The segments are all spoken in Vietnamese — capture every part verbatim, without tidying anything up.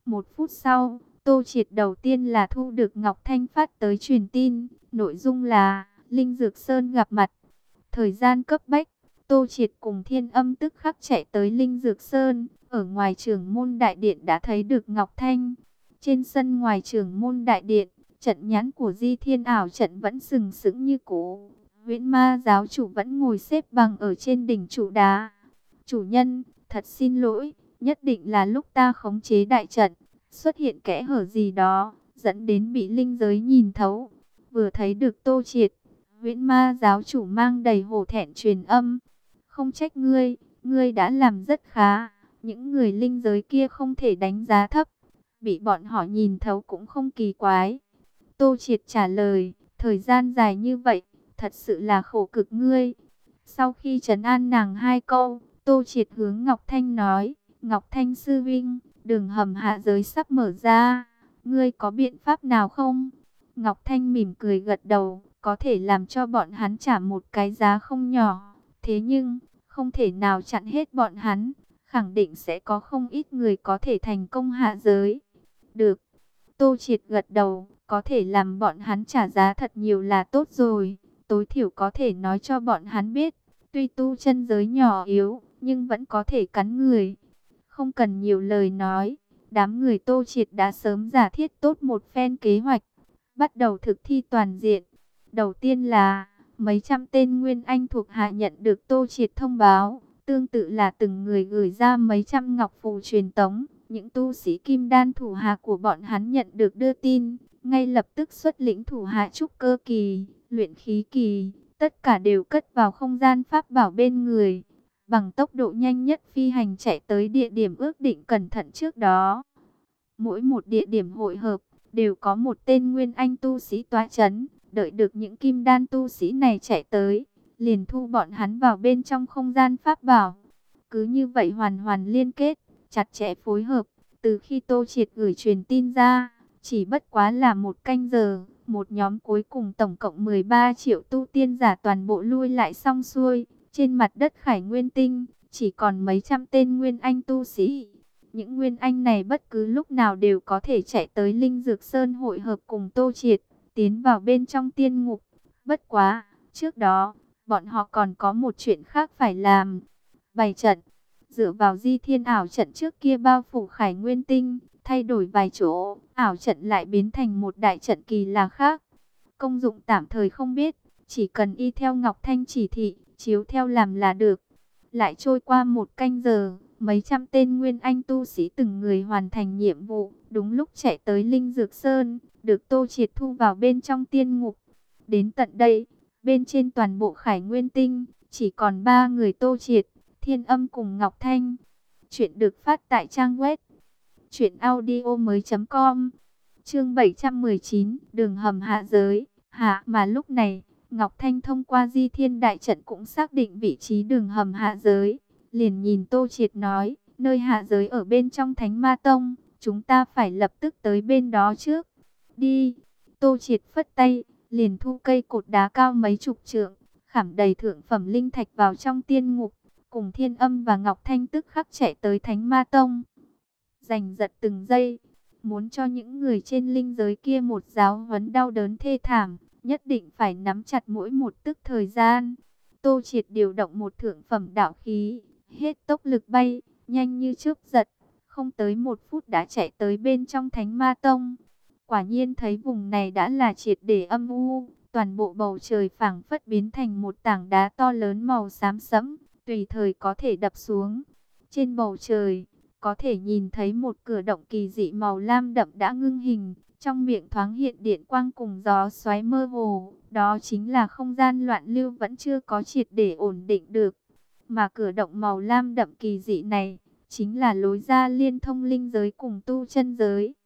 Một phút sau, Tô Triệt đầu tiên là thu được Ngọc Thanh phát tới truyền tin, nội dung là Linh Dược Sơn gặp mặt. Thời gian cấp bách, Tô Triệt cùng Thiên Âm tức khắc chạy tới Linh Dược Sơn, ở ngoài trưởng môn đại điện đã thấy được Ngọc Thanh. Trên sân ngoài trưởng môn đại điện, trận nhãn của Di Thiên ảo trận vẫn sừng sững như cũ. Huyễn Ma giáo chủ vẫn ngồi xếp bằng ở trên đỉnh trụ đá. Chủ nhân, thật xin lỗi, nhất định là lúc ta khống chế đại trận, xuất hiện kẽ hở gì đó, dẫn đến bị linh giới nhìn thấu. Vừa thấy được Tô Triệt, Huyễn Ma giáo chủ mang đầy hổ thẹn truyền âm. Không trách ngươi, ngươi đã làm rất khá. Những người linh giới kia không thể đánh giá thấp. Bị bọn họ nhìn thấu cũng không kỳ quái. Tô Triệt trả lời, thời gian dài như vậy, thật sự là khổ cực ngươi. Sau khi trấn an nàng hai câu, Tô Triệt hướng Ngọc Thanh nói, Ngọc Thanh sư vinh, đường hầm hạ giới sắp mở ra. Ngươi có biện pháp nào không? Ngọc Thanh mỉm cười gật đầu, có thể làm cho bọn hắn trả một cái giá không nhỏ. Thế nhưng, không thể nào chặn hết bọn hắn. Khẳng định sẽ có không ít người có thể thành công hạ giới. Được. Tô Triệt gật đầu, có thể làm bọn hắn trả giá thật nhiều là tốt rồi. Tối thiểu có thể nói cho bọn hắn biết. Tuy tu chân giới nhỏ yếu, nhưng vẫn có thể cắn người. Không cần nhiều lời nói. Đám người Tô Triệt đã sớm giả thiết tốt một phen kế hoạch. Bắt đầu thực thi toàn diện. Đầu tiên là, mấy trăm tên Nguyên Anh thuộc hạ nhận được Tô Triệt thông báo. Tương tự là từng người gửi ra mấy trăm ngọc phù truyền tống. Những tu sĩ kim đan thủ hạ của bọn hắn nhận được đưa tin. Ngay lập tức xuất lĩnh thủ hạ trúc cơ kỳ, luyện khí kỳ. Tất cả đều cất vào không gian pháp bảo bên người. Bằng tốc độ nhanh nhất phi hành chạy tới địa điểm ước định cẩn thận trước đó. Mỗi một địa điểm hội hợp đều có một tên Nguyên Anh tu sĩ tọa chấn. Đợi được những kim đan tu sĩ này chạy tới, liền thu bọn hắn vào bên trong không gian pháp bảo. Cứ như vậy hoàn hoàn liên kết, chặt chẽ phối hợp. Từ khi Tô Triệt gửi truyền tin ra, chỉ bất quá là một canh giờ, một nhóm cuối cùng tổng cộng mười ba triệu tu tiên giả toàn bộ lui lại xong xuôi. Trên mặt đất Khải Nguyên Tinh, chỉ còn mấy trăm tên Nguyên Anh tu sĩ. Những Nguyên Anh này bất cứ lúc nào đều có thể chạy tới Linh Dược Sơn hội hợp cùng Tô Triệt, tiến vào bên trong tiên ngục. Bất quá, trước đó, bọn họ còn có một chuyện khác phải làm. Bày trận, dựa vào Di Thiên ảo trận trước kia bao phủ Khải Nguyên Tinh, thay đổi vài chỗ, ảo trận lại biến thành một đại trận kỳ lạ khác. Công dụng tạm thời không biết, chỉ cần y theo Ngọc Thanh chỉ thị, chiếu theo làm là được. Lại trôi qua một canh giờ, mấy trăm tên Nguyên Anh tu sĩ từng người hoàn thành nhiệm vụ, đúng lúc chạy tới Linh Dược Sơn, được Tô Triệt thu vào bên trong tiên ngục. Đến tận đây, bên trên toàn bộ Khải Nguyên Tinh, chỉ còn ba người Tô Triệt, Thiên Âm cùng Ngọc Thanh. Chuyện được phát tại trang web truyện audio mới chấm com. Chương bảy trăm mười chín, đường hầm hạ giới. Hạ mà lúc này, Ngọc Thanh thông qua Di Thiên đại trận cũng xác định vị trí đường hầm hạ giới. Liền nhìn Tô Triệt nói, nơi hạ giới ở bên trong Thánh Ma Tông, chúng ta phải lập tức tới bên đó trước. Đi. Tô Triệt phất tay, liền thu cây cột đá cao mấy chục trượng, khảm đầy thượng phẩm linh thạch vào trong tiên ngục, cùng Thiên Âm và Ngọc Thanh tức khắc chạy tới Thánh Ma Tông. Giành giật từng giây, muốn cho những người trên linh giới kia một giáo huấn đau đớn thê thảm, nhất định phải nắm chặt mỗi một tức thời gian. Tô Triệt điều động một thượng phẩm đạo khí, hết tốc lực bay, nhanh như chớp giật, không tới một phút đã chạy tới bên trong Thánh Ma Tông. Quả nhiên thấy vùng này đã là triệt để âm u, toàn bộ bầu trời phảng phất biến thành một tảng đá to lớn màu xám sẫm, tùy thời có thể đập xuống. Trên bầu trời, có thể nhìn thấy một cửa động kỳ dị màu lam đậm đã ngưng hình, trong miệng thoáng hiện điện quang cùng gió xoáy mơ hồ, đó chính là không gian loạn lưu vẫn chưa có triệt để ổn định được. Mà cửa động màu lam đậm kỳ dị này, chính là lối ra liên thông linh giới cùng tu chân giới.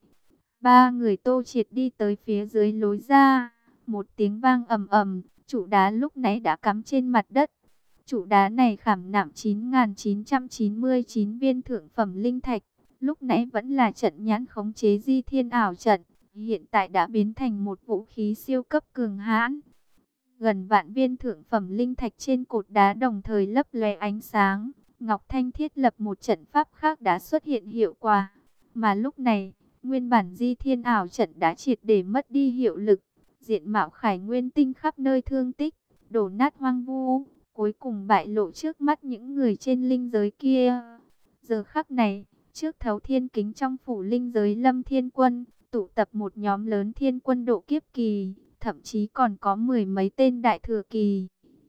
Ba người Tô Triệt đi tới phía dưới lối ra, một tiếng vang ầm ầm, trụ đá lúc nãy đã cắm trên mặt đất. Trụ đá này khảm nạm chín nghìn chín trăm chín mươi chín viên thượng phẩm linh thạch, lúc nãy vẫn là trận nhãn khống chế Di Thiên ảo trận, hiện tại đã biến thành một vũ khí siêu cấp cường hãn. Gần vạn viên thượng phẩm linh thạch trên cột đá đồng thời lấp lóe ánh sáng, Ngọc Thanh thiết lập một trận pháp khác đã xuất hiện hiệu quả. Mà lúc này, nguyên bản di thiên ảo trận đã triệt để mất đi hiệu lực. Diện mạo Khải Nguyên Tinh khắp nơi thương tích, đổ nát hoang vu, cuối cùng bại lộ trước mắt những người trên linh giới kia. Giờ khắc này, trước thấu thiên kính trong phủ linh giới Lâm Thiên Quân, tụ tập một nhóm lớn thiên quân độ kiếp kỳ, thậm chí còn có mười mấy tên đại thừa kỳ.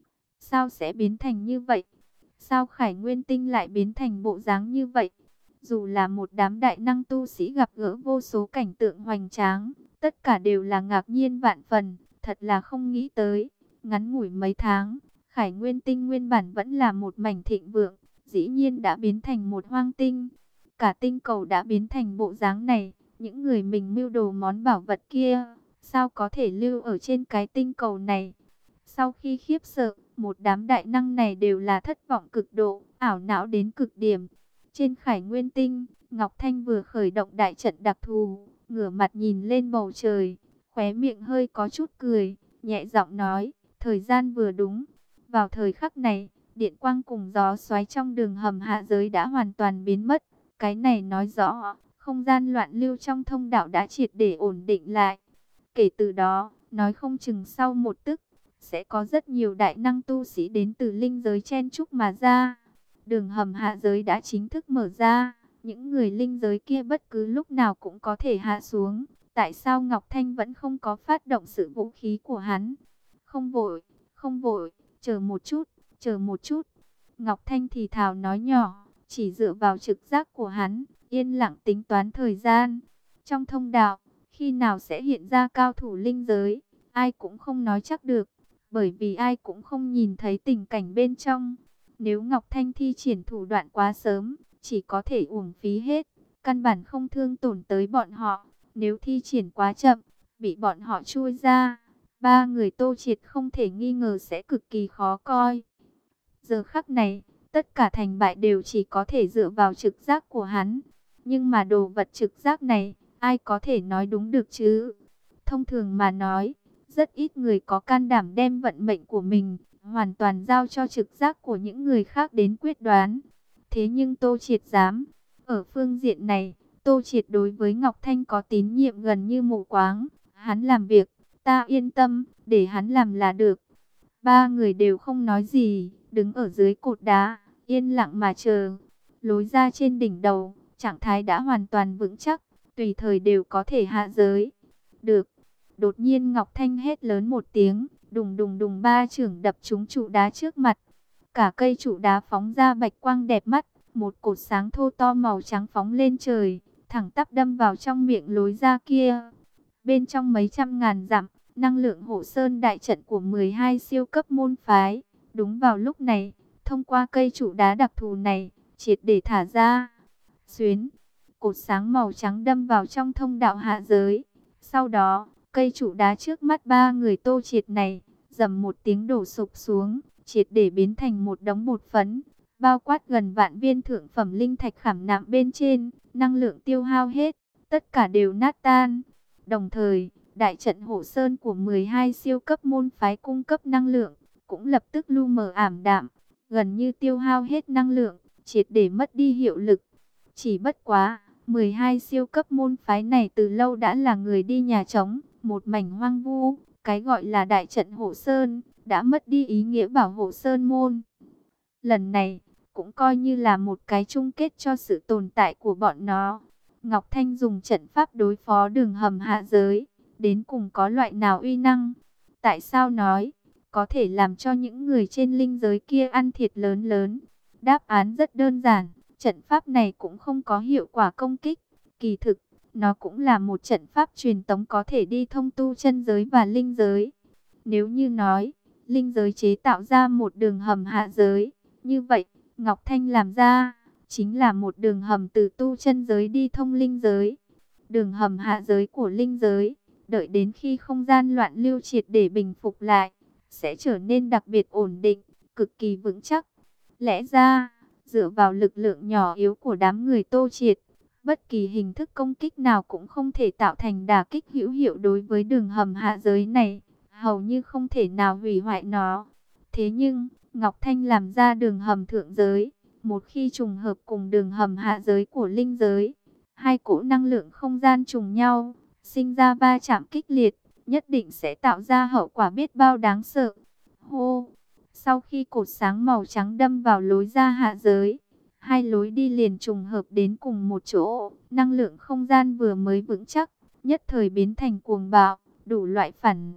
Sao sẽ biến thành như vậy? Sao Khải Nguyên Tinh lại biến thành bộ dáng như vậy? Dù là một đám đại năng tu sĩ gặp gỡ vô số cảnh tượng hoành tráng, tất cả đều là ngạc nhiên vạn phần, thật là không nghĩ tới. Ngắn ngủi mấy tháng, Khải Nguyên Tinh nguyên bản vẫn là một mảnh thịnh vượng, dĩ nhiên đã biến thành một hoang tinh. Cả tinh cầu đã biến thành bộ dáng này, những người mình mưu đồ món bảo vật kia, sao có thể lưu ở trên cái tinh cầu này? Sau khi khiếp sợ, một đám đại năng này đều là thất vọng cực độ, ảo não đến cực điểm. Trên Khải Nguyên Tinh, Ngọc Thanh vừa khởi động đại trận đặc thù, ngửa mặt nhìn lên bầu trời, khóe miệng hơi có chút cười, nhẹ giọng nói, thời gian vừa đúng. Vào thời khắc này, điện quang cùng gió xoáy trong đường hầm hạ giới đã hoàn toàn biến mất. Cái này nói rõ, không gian loạn lưu trong thông đạo đã triệt để ổn định lại. Kể từ đó, nói không chừng sau một tức, sẽ có rất nhiều đại năng tu sĩ đến từ linh giới chen chúc mà ra. Đường hầm hạ giới đã chính thức mở ra, những người linh giới kia bất cứ lúc nào cũng có thể hạ xuống. Tại sao Ngọc Thanh vẫn không có phát động sự vũ khí của hắn? Không vội, không vội, chờ một chút, chờ một chút. Ngọc Thanh thì thào nói nhỏ, chỉ dựa vào trực giác của hắn, yên lặng tính toán thời gian. Trong thông đạo, khi nào sẽ hiện ra cao thủ linh giới, ai cũng không nói chắc được, bởi vì ai cũng không nhìn thấy tình cảnh bên trong. Nếu Ngọc Thanh thi triển thủ đoạn quá sớm, chỉ có thể uổng phí hết, căn bản không thương tổn tới bọn họ. Nếu thi triển quá chậm, bị bọn họ chui ra, ba người Tô Triệt không thể nghi ngờ sẽ cực kỳ khó coi. Giờ khắc này, tất cả thành bại đều chỉ có thể dựa vào trực giác của hắn. Nhưng mà đồ vật trực giác này, ai có thể nói đúng được chứ? Thông thường mà nói, rất ít người có can đảm đem vận mệnh của mình hoàn toàn giao cho trực giác của những người khác đến quyết đoán. Thế nhưng Tô Triệt dám. Ở phương diện này, Tô Triệt đối với Ngọc Thanh có tín nhiệm gần như mù quáng. Hắn làm việc, ta yên tâm, để hắn làm là được. Ba người đều không nói gì, đứng ở dưới cột đá, yên lặng mà chờ. Lối ra trên đỉnh đầu, trạng thái đã hoàn toàn vững chắc, tùy thời đều có thể hạ giới. Được. Đột nhiên Ngọc Thanh hét lớn một tiếng, đùng đùng đùng ba chưởng đập trúng trụ đá trước mặt. Cả cây trụ đá phóng ra bạch quang đẹp mắt, một cột sáng thô to màu trắng phóng lên trời, thẳng tắp đâm vào trong miệng lối ra kia. Bên trong mấy trăm ngàn dặm, năng lượng hộ sơn đại trận của mười hai siêu cấp môn phái. Đúng vào lúc này, thông qua cây trụ đá đặc thù này, triệt để thả ra. Xuyến, cột sáng màu trắng đâm vào trong thông đạo hạ giới. Sau đó, cây trụ đá trước mắt ba người Tô Triệt này, dầm một tiếng đổ sụp xuống, triệt để biến thành một đống bột phấn, bao quát gần vạn viên thượng phẩm linh thạch khảm nạm bên trên, năng lượng tiêu hao hết, tất cả đều nát tan. Đồng thời, đại trận hộ sơn của mười hai siêu cấp môn phái cung cấp năng lượng, cũng lập tức lu mờ ảm đạm, gần như tiêu hao hết năng lượng, triệt để mất đi hiệu lực. Chỉ bất quá, mười hai siêu cấp môn phái này từ lâu đã là người đi nhà trống, một mảnh hoang vu, cái gọi là đại trận hộ sơn, đã mất đi ý nghĩa bảo hộ sơn môn. Lần này, cũng coi như là một cái chung kết cho sự tồn tại của bọn nó. Ngọc Thanh dùng trận pháp đối phó đường hầm hạ giới, đến cùng có loại nào uy năng? Tại sao nói, có thể làm cho những người trên linh giới kia ăn thiệt lớn lớn? Đáp án rất đơn giản, trận pháp này cũng không có hiệu quả công kích. Kỳ thực, nó cũng là một trận pháp truyền tống có thể đi thông tu chân giới và linh giới. Nếu như nói, linh giới chế tạo ra một đường hầm hạ giới, như vậy, Ngọc Thanh làm ra, chính là một đường hầm từ tu chân giới đi thông linh giới. Đường hầm hạ giới của linh giới, đợi đến khi không gian loạn lưu triệt để bình phục lại, sẽ trở nên đặc biệt ổn định, cực kỳ vững chắc. Lẽ ra, dựa vào lực lượng nhỏ yếu của đám người Tô Triệt, bất kỳ hình thức công kích nào cũng không thể tạo thành đả kích hữu hiệu đối với đường hầm hạ giới này, hầu như không thể nào hủy hoại nó. Thế nhưng, Ngọc Thanh làm ra đường hầm thượng giới, một khi trùng hợp cùng đường hầm hạ giới của linh giới, Hai cỗ năng lượng không gian trùng nhau, sinh ra va chạm kịch liệt, nhất định sẽ tạo ra hậu quả biết bao đáng sợ. Hô! Sau khi cột sáng màu trắng đâm vào lối ra hạ giới, hai lối đi liền trùng hợp đến cùng một chỗ, năng lượng không gian vừa mới vững chắc, nhất thời biến thành cuồng bạo, đủ loại phản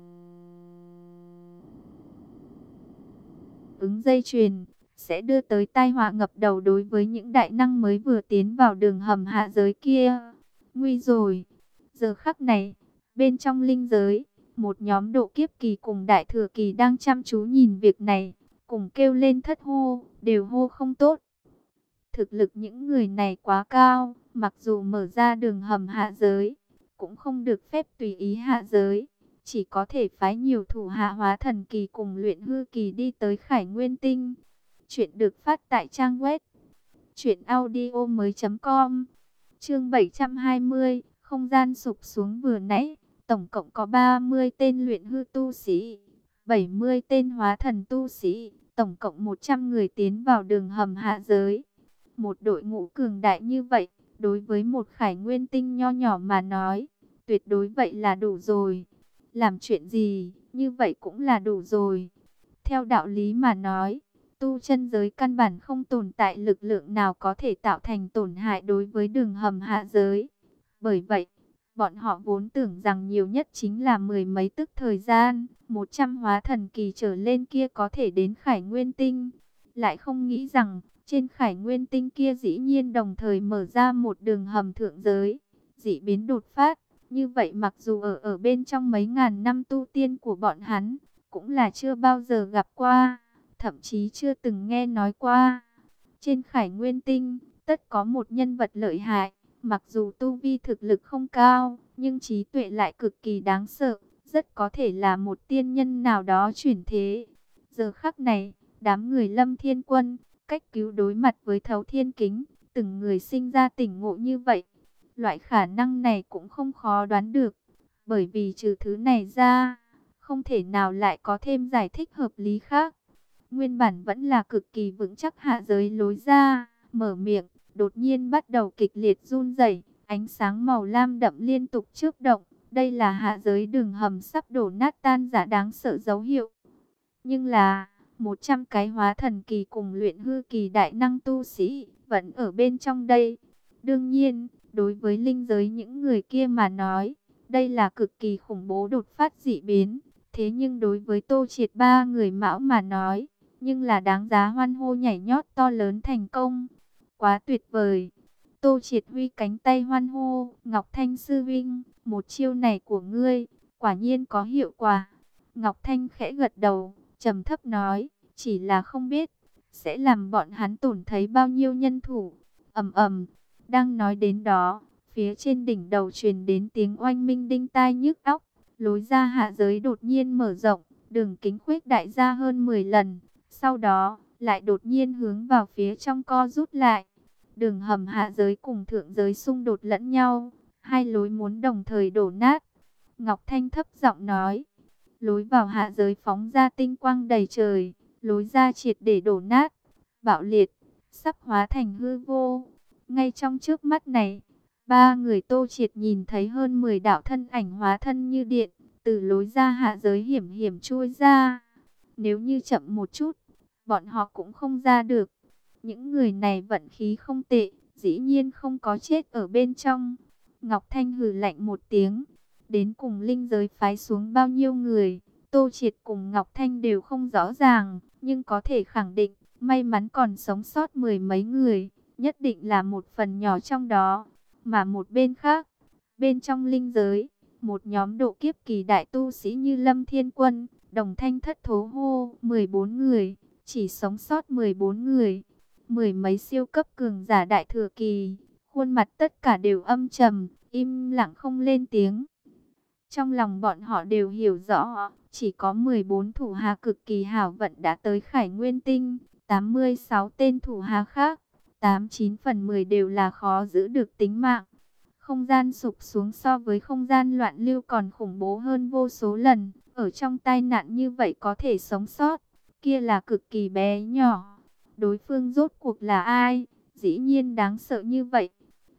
ứng dây chuyền, sẽ đưa tới tai họa ngập đầu đối với những đại năng mới vừa tiến vào đường hầm hạ giới kia. Nguy rồi! Giờ khắc này, bên trong linh giới, một nhóm độ kiếp kỳ cùng đại thừa kỳ đang chăm chú nhìn việc này, cùng kêu lên thất hô, đều hô không tốt. Thực lực những người này quá cao, mặc dù mở ra đường hầm hạ giới, cũng không được phép tùy ý hạ giới. Chỉ có thể phái nhiều thủ hạ hóa thần kỳ cùng luyện hư kỳ đi tới Khải Nguyên Tinh. Chuyện được phát tại trang web truyện audio mới chấm com. Chương bảy trăm hai mươi, không gian sụp xuống vừa nãy, tổng cộng có ba mươi tên luyện hư tu sĩ, bảy mươi tên hóa thần tu sĩ, tổng cộng một trăm người tiến vào đường hầm hạ giới. Một đội ngũ cường đại như vậy, đối với một Khải Nguyên Tinh nho nhỏ mà nói, tuyệt đối vậy là đủ rồi. Làm chuyện gì, như vậy cũng là đủ rồi. Theo đạo lý mà nói, tu chân giới căn bản không tồn tại lực lượng nào có thể tạo thành tổn hại đối với đường hầm hạ giới. Bởi vậy, bọn họ vốn tưởng rằng nhiều nhất chính là mười mấy tức thời gian, một trăm hóa thần kỳ trở lên kia có thể đến Khải Nguyên Tinh. Lại không nghĩ rằng, trên Khải Nguyên Tinh kia dĩ nhiên đồng thời mở ra một đường hầm thượng giới, dị biến đột phát. Như vậy mặc dù ở ở bên trong mấy ngàn năm tu tiên của bọn hắn, cũng là chưa bao giờ gặp qua, thậm chí chưa từng nghe nói qua. Trên Khải Nguyên Tinh, tất có một nhân vật lợi hại, mặc dù tu vi thực lực không cao, nhưng trí tuệ lại cực kỳ đáng sợ, rất có thể là một tiên nhân nào đó chuyển thế. Giờ khắc này, đám người Lâm Thiên Quân, cách cứu đối mặt với Thấu Thiên Kính, từng người sinh ra tỉnh ngộ như vậy. Loại khả năng này cũng không khó đoán được, bởi vì trừ thứ này ra, không thể nào lại có thêm giải thích hợp lý khác. Nguyên bản vẫn là cực kỳ vững chắc hạ giới lối ra, mở miệng, đột nhiên bắt đầu kịch liệt run rẩy, ánh sáng màu lam đậm liên tục chớp động. Đây là hạ giới đường hầm sắp đổ nát tan rã đáng sợ dấu hiệu. Nhưng là, một trăm cái hóa thần kỳ cùng luyện hư kỳ đại năng tu sĩ, vẫn ở bên trong đây. Đương nhiên, đối với linh giới những người kia mà nói, đây là cực kỳ khủng bố đột phát dị biến. Thế nhưng đối với Tô Triệt ba người Mão mà nói, nhưng là đáng giá hoan hô nhảy nhót to lớn thành công. Quá tuyệt vời! Tô Triệt huy cánh tay hoan hô, Ngọc Thanh sư vinh, một chiêu này của ngươi, quả nhiên có hiệu quả. Ngọc Thanh khẽ gật đầu, trầm thấp nói, chỉ là không biết, sẽ làm bọn hắn tổn thấy bao nhiêu nhân thủ. Ầm ầm, đang nói đến đó, phía trên đỉnh đầu truyền đến tiếng oanh minh đinh tai nhức óc. Lối ra hạ giới đột nhiên mở rộng, đường kính khuếch đại ra hơn mười lần. Sau đó, lại đột nhiên hướng vào phía trong co rút lại. Đường hầm hạ giới cùng thượng giới xung đột lẫn nhau, hai lối muốn đồng thời đổ nát. Ngọc Thanh thấp giọng nói, lối vào hạ giới phóng ra tinh quang đầy trời, lối ra triệt để đổ nát, bạo liệt, sắp hóa thành hư vô. Ngay trong trước mắt này, ba người Tô Triệt nhìn thấy hơn mười đạo thân ảnh hóa thân như điện, từ lối ra hạ giới hiểm hiểm chui ra. Nếu như chậm một chút, bọn họ cũng không ra được. Những người này vận khí không tệ, dĩ nhiên không có chết ở bên trong. Ngọc Thanh hừ lạnh một tiếng, đến cùng linh giới phái xuống bao nhiêu người, Tô Triệt cùng Ngọc Thanh đều không rõ ràng, nhưng có thể khẳng định, may mắn còn sống sót mười mấy người, nhất định là một phần nhỏ trong đó. Mà một bên khác, bên trong linh giới, một nhóm độ kiếp kỳ đại tu sĩ như Lâm Thiên Quân, Đồng Thanh thất thố hô, mười bốn người, chỉ sống sót mười bốn người. Mười mấy siêu cấp cường giả đại thừa kỳ, khuôn mặt tất cả đều âm trầm, im lặng không lên tiếng. Trong lòng bọn họ đều hiểu rõ, chỉ có mười bốn thủ hạ cực kỳ hảo vận đã tới Khải Nguyên Tinh, tám mươi sáu tên thủ hạ khác, tám chín phần mười đều là khó giữ được tính mạng. Không gian sụp xuống so với không gian loạn lưu còn khủng bố hơn vô số lần, ở trong tai nạn như vậy có thể sống sót, kia là cực kỳ bé nhỏ. Đối phương rốt cuộc là ai, dĩ nhiên đáng sợ như vậy.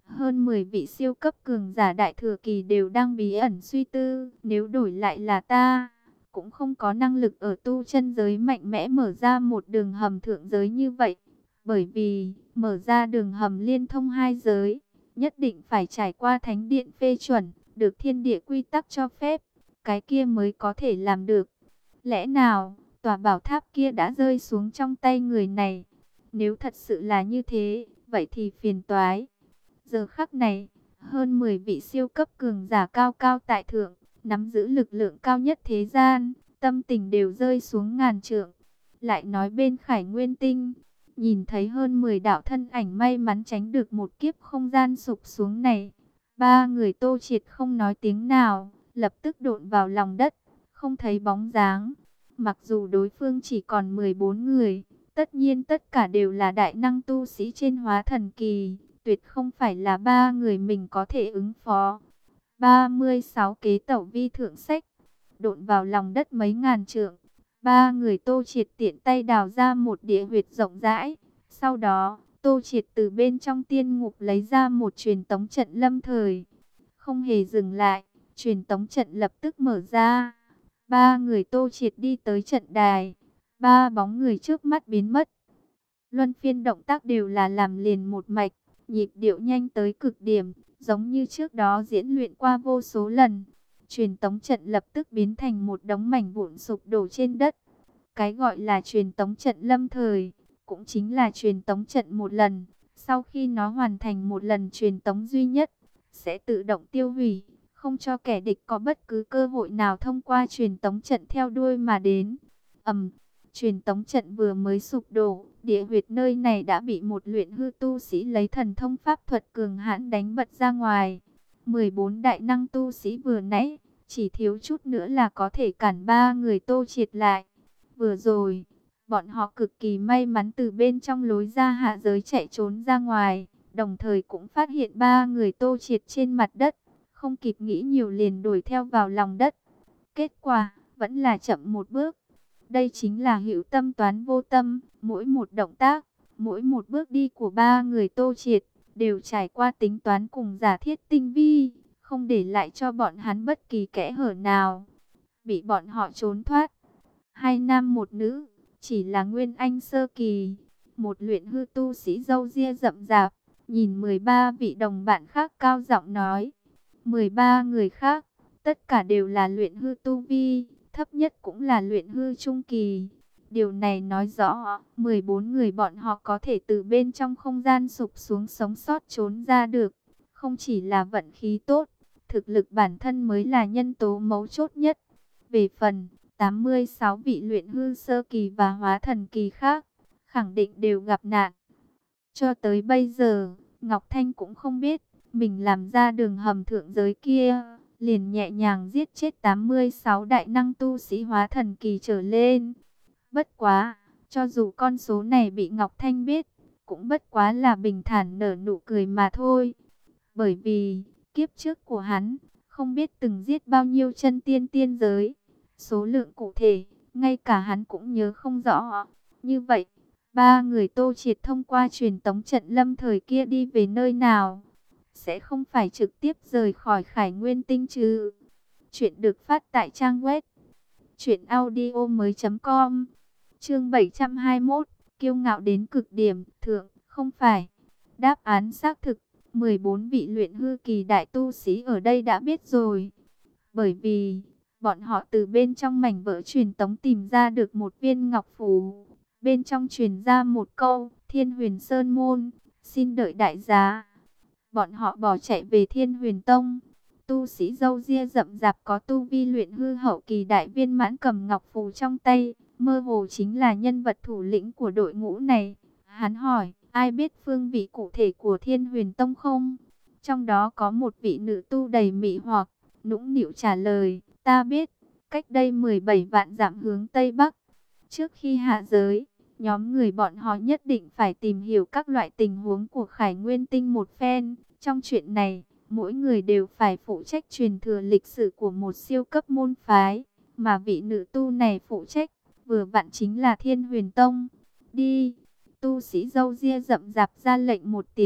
Hơn mười vị siêu cấp cường giả đại thừa kỳ đều đang bí ẩn suy tư, nếu đổi lại là ta, cũng không có năng lực ở tu chân giới mạnh mẽ mở ra một đường hầm thượng giới như vậy. Bởi vì, mở ra đường hầm liên thông hai giới, nhất định phải trải qua thánh điện phê chuẩn, được thiên địa quy tắc cho phép, cái kia mới có thể làm được. Lẽ nào, tòa bảo tháp kia đã rơi xuống trong tay người này? Nếu thật sự là như thế, vậy thì phiền toái. Giờ khắc này, hơn mười vị siêu cấp cường giả cao cao tại thượng, nắm giữ lực lượng cao nhất thế gian, tâm tình đều rơi xuống ngàn trượng. Lại nói bên Khải Nguyên Tinh, nhìn thấy hơn mười đạo thân ảnh may mắn tránh được một kiếp không gian sụp xuống này. Ba người Tô Triệt không nói tiếng nào, lập tức độn vào lòng đất, không thấy bóng dáng. Mặc dù đối phương chỉ còn mười bốn người, tất nhiên tất cả đều là đại năng tu sĩ trên hóa thần kỳ, tuyệt không phải là ba người mình có thể ứng phó. ba mươi sáu kế tẩu vi thượng sách, độn vào lòng đất mấy ngàn trượng. Ba người Tô Triệt tiện tay đào ra một địa huyệt rộng rãi. Sau đó, Tô Triệt từ bên trong tiên ngục lấy ra một truyền tống trận lâm thời. Không hề dừng lại, truyền tống trận lập tức mở ra. Ba người Tô Triệt đi tới trận đài. Ba bóng người trước mắt biến mất. Luân phiên động tác đều là làm liền một mạch, nhịp điệu nhanh tới cực điểm, giống như trước đó diễn luyện qua vô số lần. Truyền tống trận lập tức biến thành một đống mảnh vụn sụp đổ trên đất. Cái gọi là truyền tống trận lâm thời, cũng chính là truyền tống trận một lần. Sau khi nó hoàn thành một lần truyền tống duy nhất, sẽ tự động tiêu hủy, không cho kẻ địch có bất cứ cơ hội nào thông qua truyền tống trận theo đuôi mà đến. Ầm, truyền tống trận vừa mới sụp đổ, địa huyệt nơi này đã bị một luyện hư tu sĩ lấy thần thông pháp thuật cường hãn đánh bật ra ngoài. mười bốn đại năng tu sĩ vừa nãy, chỉ thiếu chút nữa là có thể cản ba người Tô Triệt lại. Vừa rồi, bọn họ cực kỳ may mắn từ bên trong lối ra hạ giới chạy trốn ra ngoài, đồng thời cũng phát hiện ba người Tô Triệt trên mặt đất, không kịp nghĩ nhiều liền đuổi theo vào lòng đất. Kết quả, vẫn là chậm một bước. Đây chính là hữu tâm toán vô tâm, mỗi một động tác, mỗi một bước đi của ba người Tô Triệt, đều trải qua tính toán cùng giả thiết tinh vi, không để lại cho bọn hắn bất kỳ kẽ hở nào. Bị bọn họ trốn thoát. Hai nam một nữ, chỉ là Nguyên Anh sơ kỳ, một luyện hư tu sĩ râu ria rậm rạp, nhìn mười ba vị đồng bạn khác cao giọng nói. mười ba người khác, tất cả đều là luyện hư tu vi, thấp nhất cũng là luyện hư trung kỳ. Điều này nói rõ, mười bốn người bọn họ có thể từ bên trong không gian sụp xuống sống sót trốn ra được. Không chỉ là vận khí tốt, thực lực bản thân mới là nhân tố mấu chốt nhất. Về phần tám mươi sáu vị luyện hư sơ kỳ và hóa thần kỳ khác, khẳng định đều gặp nạn. Cho tới bây giờ, Ngọc Thanh cũng không biết, mình làm ra đường hầm thượng giới kia, liền nhẹ nhàng giết chết tám mươi sáu đại năng tu sĩ hóa thần kỳ trở lên. Bất quá, cho dù con số này bị Ngọc Thanh biết, cũng bất quá là bình thản nở nụ cười mà thôi. Bởi vì, kiếp trước của hắn, không biết từng giết bao nhiêu chân tiên tiên giới. Số lượng cụ thể, ngay cả hắn cũng nhớ không rõ. Như vậy, ba người Tô Triệt thông qua truyền tống trận lâm thời kia đi về nơi nào? Sẽ không phải trực tiếp rời khỏi Khải Nguyên Tinh chứ? Chuyện được phát tại trang web truyện audio mới chấm com. Chương bảy trăm hai mươi mốt, kiêu ngạo đến cực điểm, thượng, không phải. Đáp án xác thực, mười bốn vị luyện hư kỳ đại tu sĩ ở đây đã biết rồi. Bởi vì, bọn họ từ bên trong mảnh vỡ truyền tống tìm ra được một viên ngọc phù. Bên trong truyền ra một câu, Thiên Huyền Sơn Môn, xin đợi đại giá. Bọn họ bỏ chạy về Thiên Huyền Tông. Tu sĩ râu ria rậm rạp có tu vi luyện hư hậu kỳ đại viên mãn cầm ngọc phù trong tay, mơ hồ chính là nhân vật thủ lĩnh của đội ngũ này. Hắn hỏi, ai biết phương vị cụ thể của Thiên Huyền Tông không? Trong đó có một vị nữ tu đầy mị hoặc, nũng nịu trả lời, ta biết, cách đây mười bảy vạn dặm hướng Tây Bắc. Trước khi hạ giới, nhóm người bọn họ nhất định phải tìm hiểu các loại tình huống của Khải Nguyên Tinh một phen. Trong chuyện này, mỗi người đều phải phụ trách truyền thừa lịch sử của một siêu cấp môn phái, mà vị nữ tu này phụ trách, vừa vặn chính là Thiên Huyền Tông. Đi! Tu sĩ râu ria rậm rạp ra lệnh một tiếng,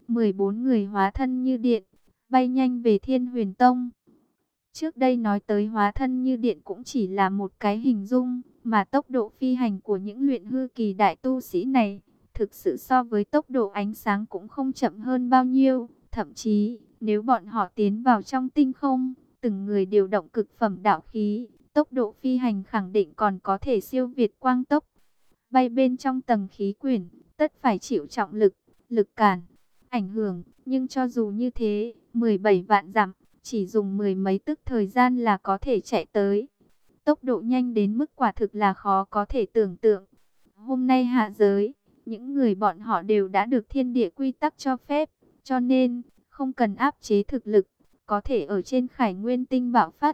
mười bốn người hóa thân như điện, bay nhanh về Thiên Huyền Tông. Trước đây nói tới hóa thân như điện cũng chỉ là một cái hình dung, mà tốc độ phi hành của những luyện hư kỳ đại tu sĩ này, thực sự so với tốc độ ánh sáng cũng không chậm hơn bao nhiêu. Thậm chí, nếu bọn họ tiến vào trong tinh không, từng người điều động cực phẩm đạo khí, tốc độ phi hành khẳng định còn có thể siêu việt quang tốc. Bay bên trong tầng khí quyển, tất phải chịu trọng lực, lực cản, ảnh hưởng. Nhưng cho dù như thế, mười bảy vạn dặm, chỉ dùng mười mấy tức thời gian là có thể chạy tới. Tốc độ nhanh đến mức quả thực là khó có thể tưởng tượng. Hôm nay hạ giới, những người bọn họ đều đã được thiên địa quy tắc cho phép, cho nên không cần áp chế thực lực, có thể ở trên Khải Nguyên Tinh bạo phát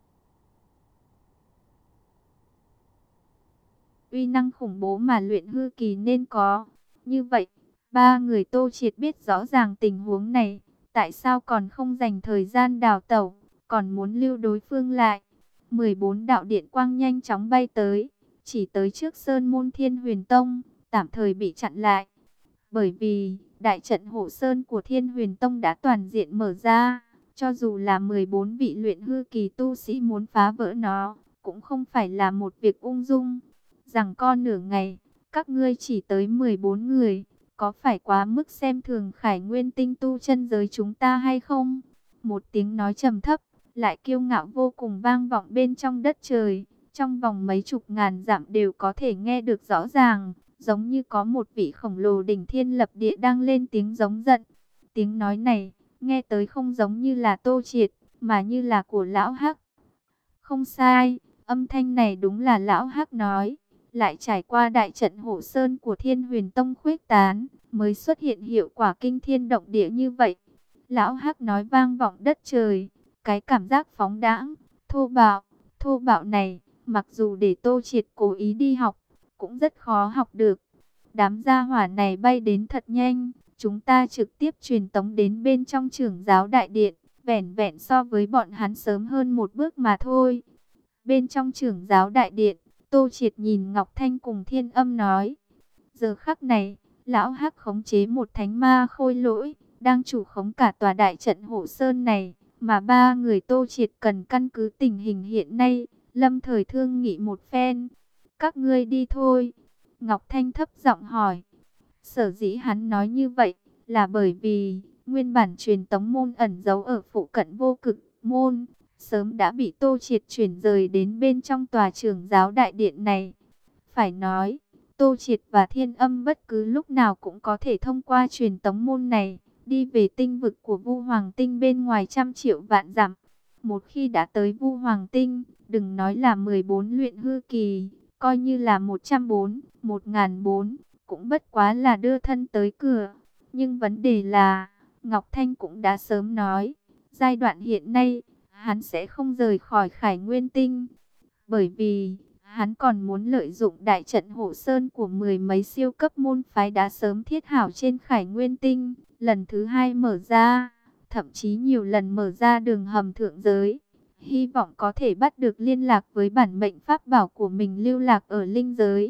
uy năng khủng bố mà luyện hư kỳ nên có. Như vậy, ba người Tô Triệt biết rõ ràng tình huống này, tại sao còn không dành thời gian đào tẩu, còn muốn lưu đối phương lại. mười bốn đạo điện quang nhanh chóng bay tới, chỉ tới trước Sơn Môn Thiên Huyền Tông, tạm thời bị chặn lại. Bởi vì, đại trận hộ sơn của Thiên Huyền Tông đã toàn diện mở ra, cho dù là mười bốn vị luyện hư kỳ tu sĩ muốn phá vỡ nó, cũng không phải là một việc ung dung. Rằng co nửa ngày, các ngươi chỉ tới mười bốn người, có phải quá mức xem thường Khải Nguyên Tinh tu chân giới chúng ta hay không? Một tiếng nói trầm thấp, lại kiêu ngạo vô cùng vang vọng bên trong đất trời, trong vòng mấy chục ngàn dặm đều có thể nghe được rõ ràng, giống như có một vị khổng lồ đỉnh thiên lập địa đang lên tiếng giống giận. Tiếng nói này, nghe tới không giống như là Tô Triệt, mà như là của Lão Hắc. Không sai, âm thanh này đúng là Lão Hắc nói, lại trải qua đại trận hộ sơn của Thiên Huyền Tông khuếch tán, mới xuất hiện hiệu quả kinh thiên động địa như vậy. Lão Hắc nói vang vọng đất trời, cái cảm giác phóng đãng, thô bạo, thô bạo này, mặc dù để Tô Triệt cố ý đi học, cũng rất khó học được. Đám gia hỏa này bay đến thật nhanh, chúng ta trực tiếp truyền tống đến bên trong trưởng giáo đại điện, vẻn vẹn so với bọn hắn sớm hơn một bước mà thôi. Bên trong trưởng giáo đại điện, Tô Triệt nhìn Ngọc Thanh cùng Thiên Âm nói, giờ khắc này, Lão Hắc khống chế một thánh ma khôi lỗi, đang chủ khống cả tòa đại trận hộ sơn này, mà ba người Tô Triệt cần căn cứ tình hình hiện nay, lâm thời thương nghị một phen. Các ngươi đi thôi. Ngọc Thanh thấp giọng hỏi. Sở dĩ hắn nói như vậy, là bởi vì, nguyên bản truyền tống môn ẩn giấu ở phụ cận vô cực môn, sớm đã bị Tô Triệt chuyển rời đến bên trong tòa trưởng giáo đại điện này. Phải nói, Tô Triệt và Thiên Âm bất cứ lúc nào cũng có thể thông qua truyền tống môn này, đi về tinh vực của Vu Hoàng Tinh bên ngoài trăm triệu vạn dặm. Một khi đã tới Vu Hoàng Tinh, đừng nói là mười bốn luyện hư kỳ, coi như là một trăm bốn, một nghìn bốn, cũng bất quá là đưa thân tới cửa. Nhưng vấn đề là, Ngọc Thanh cũng đã sớm nói, giai đoạn hiện nay, hắn sẽ không rời khỏi Khải Nguyên Tinh. Bởi vì, hắn còn muốn lợi dụng đại trận hộ sơn của mười mấy siêu cấp môn phái đã sớm thiết hảo trên Khải Nguyên Tinh, lần thứ hai mở ra, thậm chí nhiều lần mở ra đường hầm thượng giới. Hy vọng có thể bắt được liên lạc với bản mệnh pháp bảo của mình lưu lạc ở linh giới.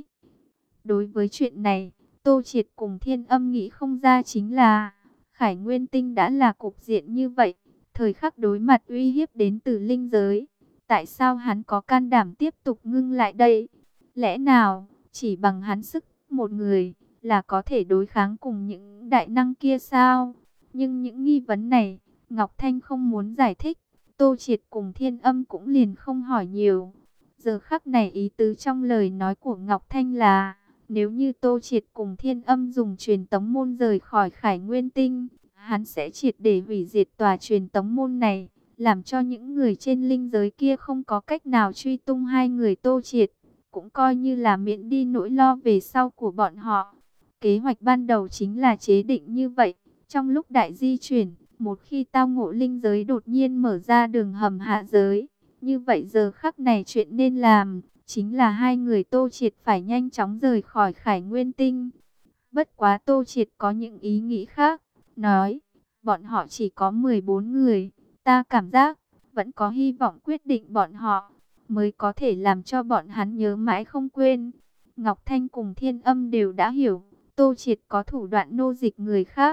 Đối với chuyện này, Tô Triệt cùng Thiên Âm nghĩ không ra chính là, Khải Nguyên Tinh đã là cục diện như vậy, thời khắc đối mặt uy hiếp đến từ linh giới. Tại sao hắn có can đảm tiếp tục ngưng lại đây? Lẽ nào, chỉ bằng hắn sức một người, là có thể đối kháng cùng những đại năng kia sao? Nhưng những nghi vấn này, Ngọc Thanh không muốn giải thích. Tô Triệt cùng Thiên Âm cũng liền không hỏi nhiều. Giờ khắc này ý tứ trong lời nói của Ngọc Thanh là, nếu như Tô Triệt cùng Thiên Âm dùng truyền tống môn rời khỏi Khải Nguyên Tinh, hắn sẽ triệt để hủy diệt tòa truyền tống môn này, làm cho những người trên linh giới kia không có cách nào truy tung hai người Tô Triệt, cũng coi như là miễn đi nỗi lo về sau của bọn họ. Kế hoạch ban đầu chính là chế định như vậy. Trong lúc đại di chuyển, một khi tao ngộ linh giới đột nhiên mở ra đường hầm hạ giới, như vậy giờ khắc này chuyện nên làm, chính là hai người Tô Triệt phải nhanh chóng rời khỏi Khải Nguyên Tinh. Bất quá Tô Triệt có những ý nghĩ khác, nói, bọn họ chỉ có mười bốn người, ta cảm giác, vẫn có hy vọng quyết định bọn họ, mới có thể làm cho bọn hắn nhớ mãi không quên. Ngọc Thanh cùng Thiên Âm đều đã hiểu, Tô Triệt có thủ đoạn nô dịch người khác,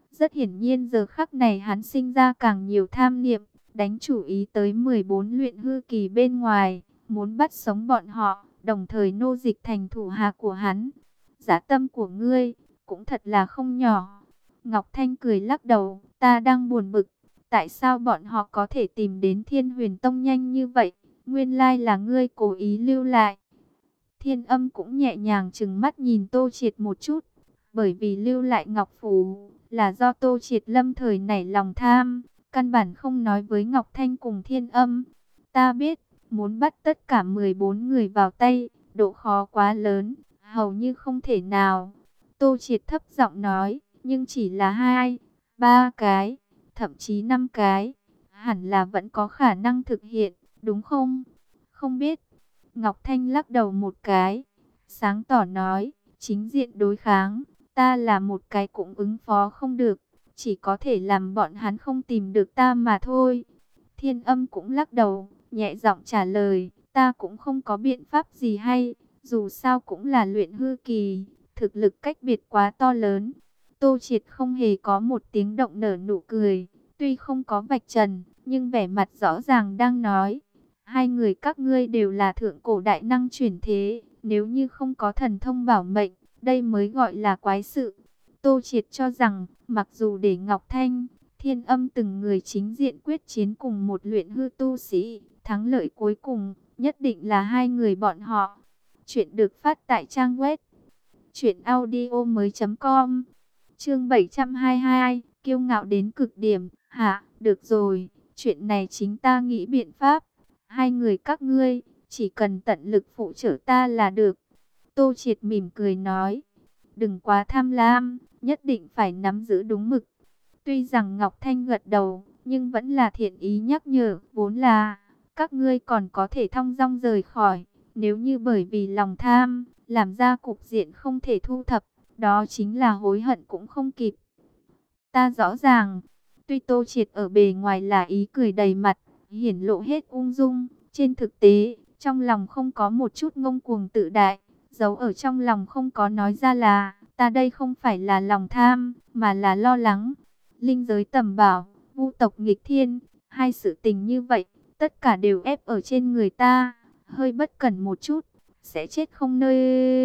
Rất hiển nhiên giờ khắc này hắn sinh ra càng nhiều tham niệm, đánh chủ ý tới mười bốn luyện hư kỳ bên ngoài, muốn bắt sống bọn họ, đồng thời nô dịch thành thủ hạ của hắn. Dã tâm của ngươi cũng thật là không nhỏ. Ngọc Thanh cười lắc đầu, ta đang buồn bực, tại sao bọn họ có thể tìm đến Thiên Huyền Tông nhanh như vậy? Nguyên lai là ngươi cố ý lưu lại. Thiên Âm cũng nhẹ nhàng trừng mắt nhìn Tô Triệt một chút, bởi vì lưu lại Ngọc Phủ là do Tô Triệt lâm thời nảy lòng tham, căn bản không nói với Ngọc Thanh cùng Thiên Âm. Ta biết, muốn bắt tất cả mười bốn người vào tay, độ khó quá lớn, hầu như không thể nào. Tô Triệt thấp giọng nói, nhưng chỉ là hai, ba cái, thậm chí năm cái, hẳn là vẫn có khả năng thực hiện, đúng không? Không biết. Ngọc Thanh lắc đầu một cái, sáng tỏ nói, chính diện đối kháng, ta là một cái cũng ứng phó không được, chỉ có thể làm bọn hắn không tìm được ta mà thôi. Thiên Âm cũng lắc đầu, nhẹ giọng trả lời, ta cũng không có biện pháp gì hay, dù sao cũng là luyện hư kỳ, thực lực cách biệt quá to lớn. Tô Triệt không hề có một tiếng động nở nụ cười, tuy không có vạch trần, nhưng vẻ mặt rõ ràng đang nói, hai người các ngươi đều là thượng cổ đại năng chuyển thế, nếu như không có thần thông bảo mệnh, đây mới gọi là quái sự. Tô Triệt cho rằng, mặc dù để Ngọc Thanh, Thiên Âm từng người chính diện quyết chiến cùng một luyện hư tu sĩ, thắng lợi cuối cùng nhất định là hai người bọn họ. Chuyện được phát tại trang web truyện audio mới chấm com. Chương bảy trăm hai mươi hai, kiêu ngạo đến cực điểm. Hả, được rồi, chuyện này chính ta nghĩ biện pháp. Hai người các ngươi chỉ cần tận lực phụ trợ ta là được. Tô Triệt mỉm cười nói, đừng quá tham lam, nhất định phải nắm giữ đúng mực. Tuy rằng Ngọc Thanh gật đầu, nhưng vẫn là thiện ý nhắc nhở, vốn là các ngươi còn có thể thong dong rời khỏi. Nếu như bởi vì lòng tham, làm ra cục diện không thể thu thập, đó chính là hối hận cũng không kịp. Ta rõ ràng, tuy Tô Triệt ở bề ngoài là ý cười đầy mặt, hiển lộ hết ung dung, trên thực tế, trong lòng không có một chút ngông cuồng tự đại, giấu ở trong lòng không có nói ra là, ta đây không phải là lòng tham, mà là lo lắng. Linh giới tầm bảo, vu tộc nghịch thiên, hai sự tình như vậy, tất cả đều ép ở trên người ta, hơi bất cẩn một chút, sẽ chết không nơi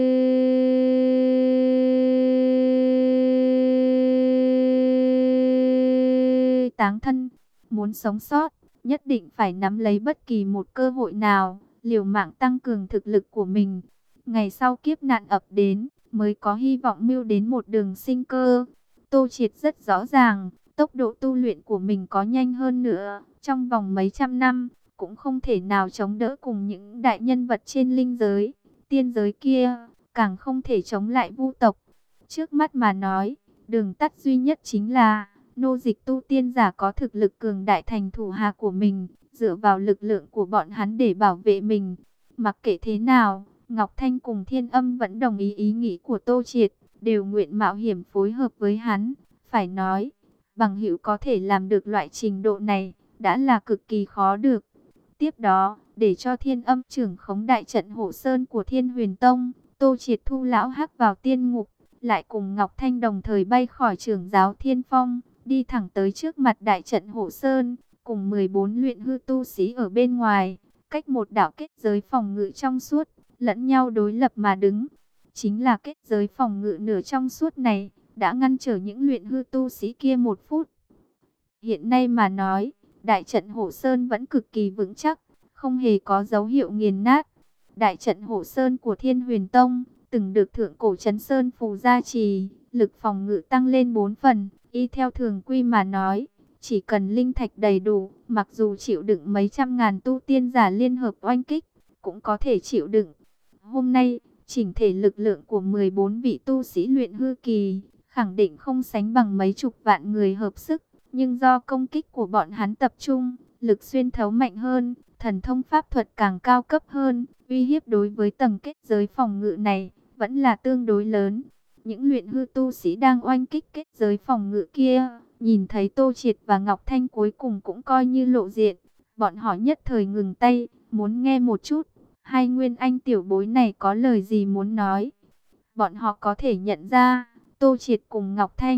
táng thân. Muốn sống sót, nhất định phải nắm lấy bất kỳ một cơ hội nào, liều mạng tăng cường thực lực của mình. Ngày sau kiếp nạn ập đến, mới có hy vọng mưu đến một đường sinh cơ. Tô Triệt rất rõ ràng, tốc độ tu luyện của mình có nhanh hơn nữa, trong vòng mấy trăm năm, cũng không thể nào chống đỡ cùng những đại nhân vật trên linh giới, tiên giới kia, càng không thể chống lại vu tộc. Trước mắt mà nói, đường tắt duy nhất chính là nô dịch tu tiên giả có thực lực cường đại thành thủ hạ của mình, dựa vào lực lượng của bọn hắn để bảo vệ mình. Mặc kệ thế nào, Ngọc Thanh cùng Thiên Âm vẫn đồng ý ý nghĩ của Tô Triệt, đều nguyện mạo hiểm phối hợp với hắn. Phải nói, bằng hữu có thể làm được loại trình độ này, đã là cực kỳ khó được. Tiếp đó, để cho Thiên Âm trưởng khống đại trận hộ sơn của Thiên Huyền Tông, Tô Triệt thu lão hắc vào tiên ngục, lại cùng Ngọc Thanh đồng thời bay khỏi trưởng giáo Thiên Phong, đi thẳng tới trước mặt đại trận hộ sơn, cùng mười bốn luyện hư tu sĩ ở bên ngoài, cách một đạo kết giới phòng ngự trong suốt, lẫn nhau đối lập mà đứng. Chính là kết giới phòng ngự nửa trong suốt này, đã ngăn trở những luyện hư tu sĩ kia một phút. Hiện nay mà nói, đại trận hộ sơn vẫn cực kỳ vững chắc, không hề có dấu hiệu nghiền nát. Đại trận hộ sơn của Thiên Huyền Tông, từng được thượng cổ trấn sơn phù gia trì, lực phòng ngự tăng lên bốn phần, y theo thường quy mà nói. Chỉ cần linh thạch đầy đủ, mặc dù chịu đựng mấy trăm ngàn tu tiên giả liên hợp oanh kích, cũng có thể chịu đựng. Hôm nay, chỉnh thể lực lượng của mười bốn vị tu sĩ luyện hư kỳ, khẳng định không sánh bằng mấy chục vạn người hợp sức. Nhưng do công kích của bọn hắn tập trung, lực xuyên thấu mạnh hơn, thần thông pháp thuật càng cao cấp hơn, uy hiếp đối với tầng kết giới phòng ngự này, vẫn là tương đối lớn. Những luyện hư tu sĩ đang oanh kích kết giới phòng ngự kia, nhìn thấy Tô Triệt và Ngọc Thanh cuối cùng cũng coi như lộ diện. Bọn họ nhất thời ngừng tay, muốn nghe một chút, hai nguyên anh tiểu bối này có lời gì muốn nói. Bọn họ có thể nhận ra, Tô Triệt cùng Ngọc Thanh,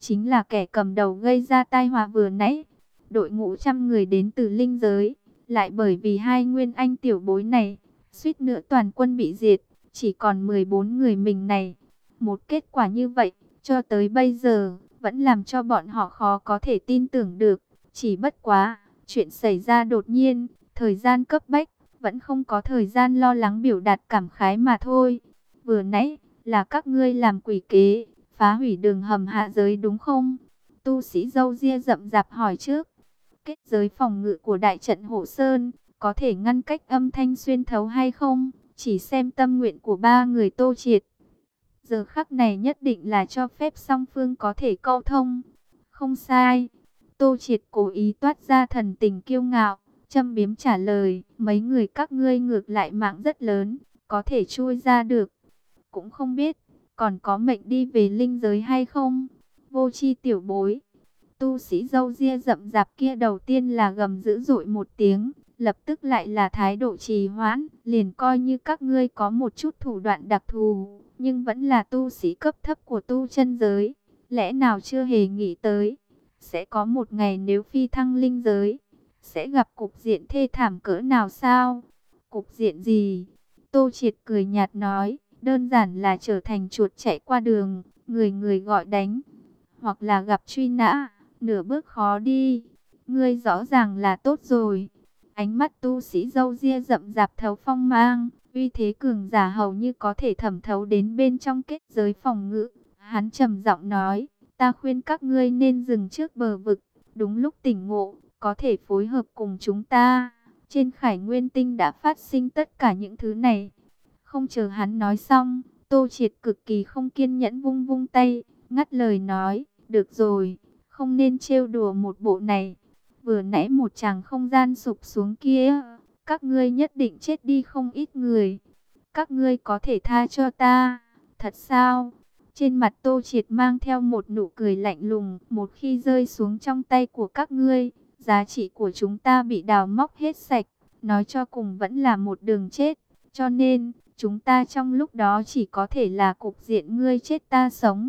chính là kẻ cầm đầu gây ra tai họa vừa nãy. Đội ngũ trăm người đến từ linh giới, lại bởi vì hai nguyên anh tiểu bối này, suýt nữa toàn quân bị diệt, chỉ còn mười bốn người mình này. Một kết quả như vậy, cho tới bây giờ, vẫn làm cho bọn họ khó có thể tin tưởng được. Chỉ bất quá, chuyện xảy ra đột nhiên, thời gian cấp bách, vẫn không có thời gian lo lắng biểu đạt cảm khái mà thôi. Vừa nãy, là các ngươi làm quỷ kế, phá hủy đường hầm hạ giới đúng không? Tu sĩ râu ria rậm rạp hỏi trước. Kết giới phòng ngự của đại trận Hộ Sơn, có thể ngăn cách âm thanh xuyên thấu hay không? Chỉ xem tâm nguyện của ba người Tô Triệt. Giờ khắc này nhất định là cho phép song phương có thể câu thông. Không sai. Tô Triệt cố ý toát ra thần tình kiêu ngạo, châm biếm trả lời. Mấy người các ngươi ngược lại mạng rất lớn, có thể chui ra được. Cũng không biết, còn có mệnh đi về linh giới hay không? Vô chi tiểu bối. Tu sĩ râu ria rậm rạp kia đầu tiên là gầm dữ dội một tiếng, lập tức lại là thái độ trì hoãn, liền coi như các ngươi có một chút thủ đoạn đặc thù, nhưng vẫn là tu sĩ cấp thấp của tu chân giới, lẽ nào chưa hề nghĩ tới, sẽ có một ngày nếu phi thăng linh giới, sẽ gặp cục diện thê thảm cỡ nào sao? Cục diện gì? Tô Triệt cười nhạt nói, đơn giản là trở thành chuột chạy qua đường, người người gọi đánh, hoặc là gặp truy nã. Nửa bước khó đi, ngươi rõ ràng là tốt rồi. Ánh mắt tu sĩ râu ria rậm rạp thấu phong mang, uy thế cường giả hầu như có thể thẩm thấu đến bên trong kết giới phòng ngự. Hắn trầm giọng nói, ta khuyên các ngươi nên dừng trước bờ vực, đúng lúc tỉnh ngộ, có thể phối hợp cùng chúng ta. Trên Khải Nguyên Tinh đã phát sinh tất cả những thứ này. Không chờ hắn nói xong, Tô Triệt cực kỳ không kiên nhẫn vung vung tay, ngắt lời nói, được rồi. Không nên trêu đùa một bộ này. Vừa nãy một chàng không gian sụp xuống kia, các ngươi nhất định chết đi không ít người. Các ngươi có thể tha cho ta. Thật sao? Trên mặt Tô Triệt mang theo một nụ cười lạnh lùng. Một khi rơi xuống trong tay của các ngươi, giá trị của chúng ta bị đào móc hết sạch. Nói cho cùng vẫn là một đường chết. Cho nên, chúng ta trong lúc đó chỉ có thể là cục diện ngươi chết ta sống.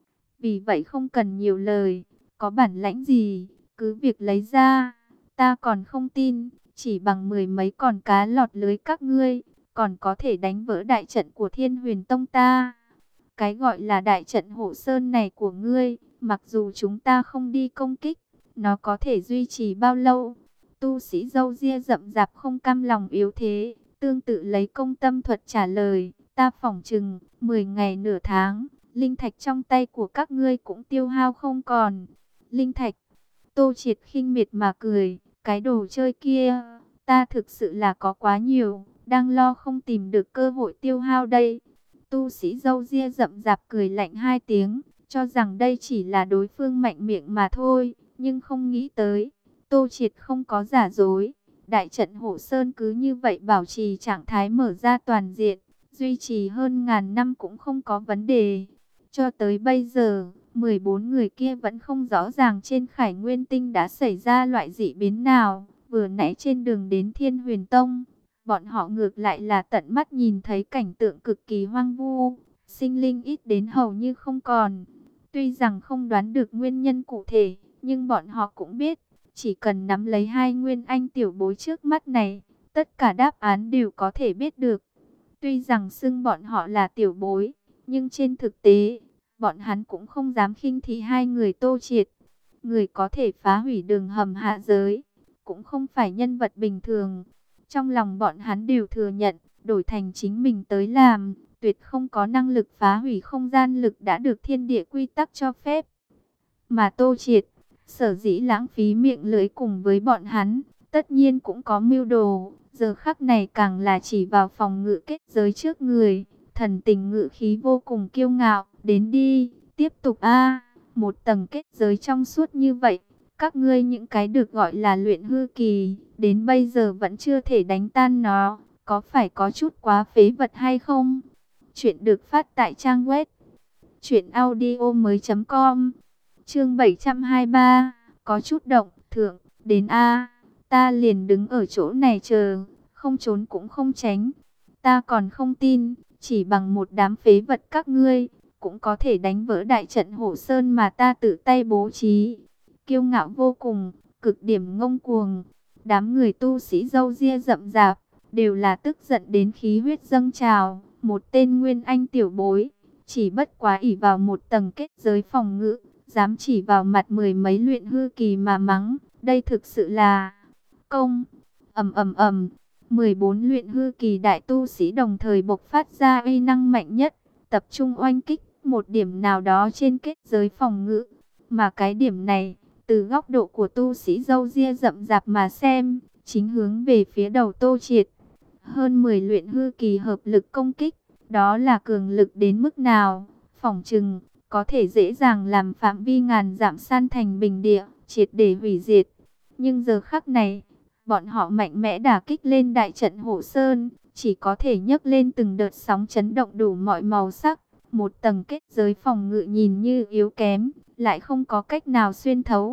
Vì vậy không cần nhiều lời. Có bản lãnh gì, cứ việc lấy ra. Ta còn không tin, chỉ bằng mười mấy con cá lọt lưới các ngươi, còn có thể đánh vỡ đại trận của Thiên Huyền Tông ta. Cái gọi là đại trận Hộ Sơn này của ngươi, mặc dù chúng ta không đi công kích, nó có thể duy trì bao lâu? Tu sĩ râu ria rậm rạp không cam lòng yếu thế, tương tự lấy công tâm thuật trả lời, ta phỏng chừng, mười ngày nửa tháng, linh thạch trong tay của các ngươi cũng tiêu hao không còn. Linh thạch. Tô Triệt khinh miệt mà cười, cái đồ chơi kia, ta thực sự là có quá nhiều, đang lo không tìm được cơ hội tiêu hao đây. Tu sĩ râu ria rậm rạp cười lạnh hai tiếng, cho rằng đây chỉ là đối phương mạnh miệng mà thôi, nhưng không nghĩ tới, Tô Triệt không có giả dối. Đại trận Hộ Sơn cứ như vậy bảo trì trạng thái mở ra toàn diện, duy trì hơn ngàn năm cũng không có vấn đề. Cho tới bây giờ, mười bốn người kia vẫn không rõ ràng trên Khải Nguyên Tinh đã xảy ra loại dị biến nào. Vừa nãy trên đường đến Thiên Huyền Tông, bọn họ ngược lại là tận mắt nhìn thấy cảnh tượng cực kỳ hoang vu, sinh linh ít đến hầu như không còn. Tuy rằng không đoán được nguyên nhân cụ thể, nhưng bọn họ cũng biết, chỉ cần nắm lấy hai nguyên anh tiểu bối trước mắt này, tất cả đáp án đều có thể biết được. Tuy rằng xưng bọn họ là tiểu bối, nhưng trên thực tế, bọn hắn cũng không dám khinh thị hai người Tô Triệt. Người có thể phá hủy đường hầm hạ giới, cũng không phải nhân vật bình thường. Trong lòng bọn hắn đều thừa nhận, đổi thành chính mình tới làm, tuyệt không có năng lực phá hủy không gian lực đã được thiên địa quy tắc cho phép. Mà Tô Triệt, sở dĩ lãng phí miệng lưỡi cùng với bọn hắn, tất nhiên cũng có mưu đồ. Giờ khắc này càng là chỉ vào phòng ngự kết giới trước người, thần tình ngự khí vô cùng kiêu ngạo. Đến đi, tiếp tục a, một tầng kết giới trong suốt như vậy, các ngươi những cái được gọi là luyện hư kỳ, đến bây giờ vẫn chưa thể đánh tan nó, có phải có chút quá phế vật hay không? Chuyện được phát tại trang web truyện audio mới chấm com. Chương bảy trăm hai mươi ba, có chút động, thượng, đến a, ta liền đứng ở chỗ này chờ, không trốn cũng không tránh. Ta còn không tin, chỉ bằng một đám phế vật các ngươi, cũng có thể đánh vỡ đại trận hộ sơn mà ta tự tay bố trí. Kiêu ngạo vô cùng, cực điểm ngông cuồng. Đám người tu sĩ râu ria rậm rạp, đều là tức giận đến khí huyết dâng trào. Một tên nguyên anh tiểu bối, chỉ bất quá ỷ vào một tầng kết giới phòng ngự, dám chỉ vào mặt mười mấy luyện hư kỳ mà mắng. Đây thực sự là công. Ầm ầm ầm, mười bốn luyện hư kỳ đại tu sĩ đồng thời bộc phát ra uy năng mạnh nhất, tập trung oanh kích một điểm nào đó trên kết giới phòng ngự. Mà cái điểm này, từ góc độ của tu sĩ râu ria rậm rạp mà xem, chính hướng về phía đầu Tô Triệt. Hơn mười luyện hư kỳ hợp lực công kích, đó là cường lực đến mức nào? Phỏng chừng có thể dễ dàng làm phạm vi ngàn dặm san thành bình địa, triệt để hủy diệt. Nhưng giờ khắc này, bọn họ mạnh mẽ đả kích lên đại trận hộ sơn, chỉ có thể nhấc lên từng đợt sóng chấn động đủ mọi màu sắc. Một tầng kết giới phòng ngự nhìn như yếu kém, lại không có cách nào xuyên thấu.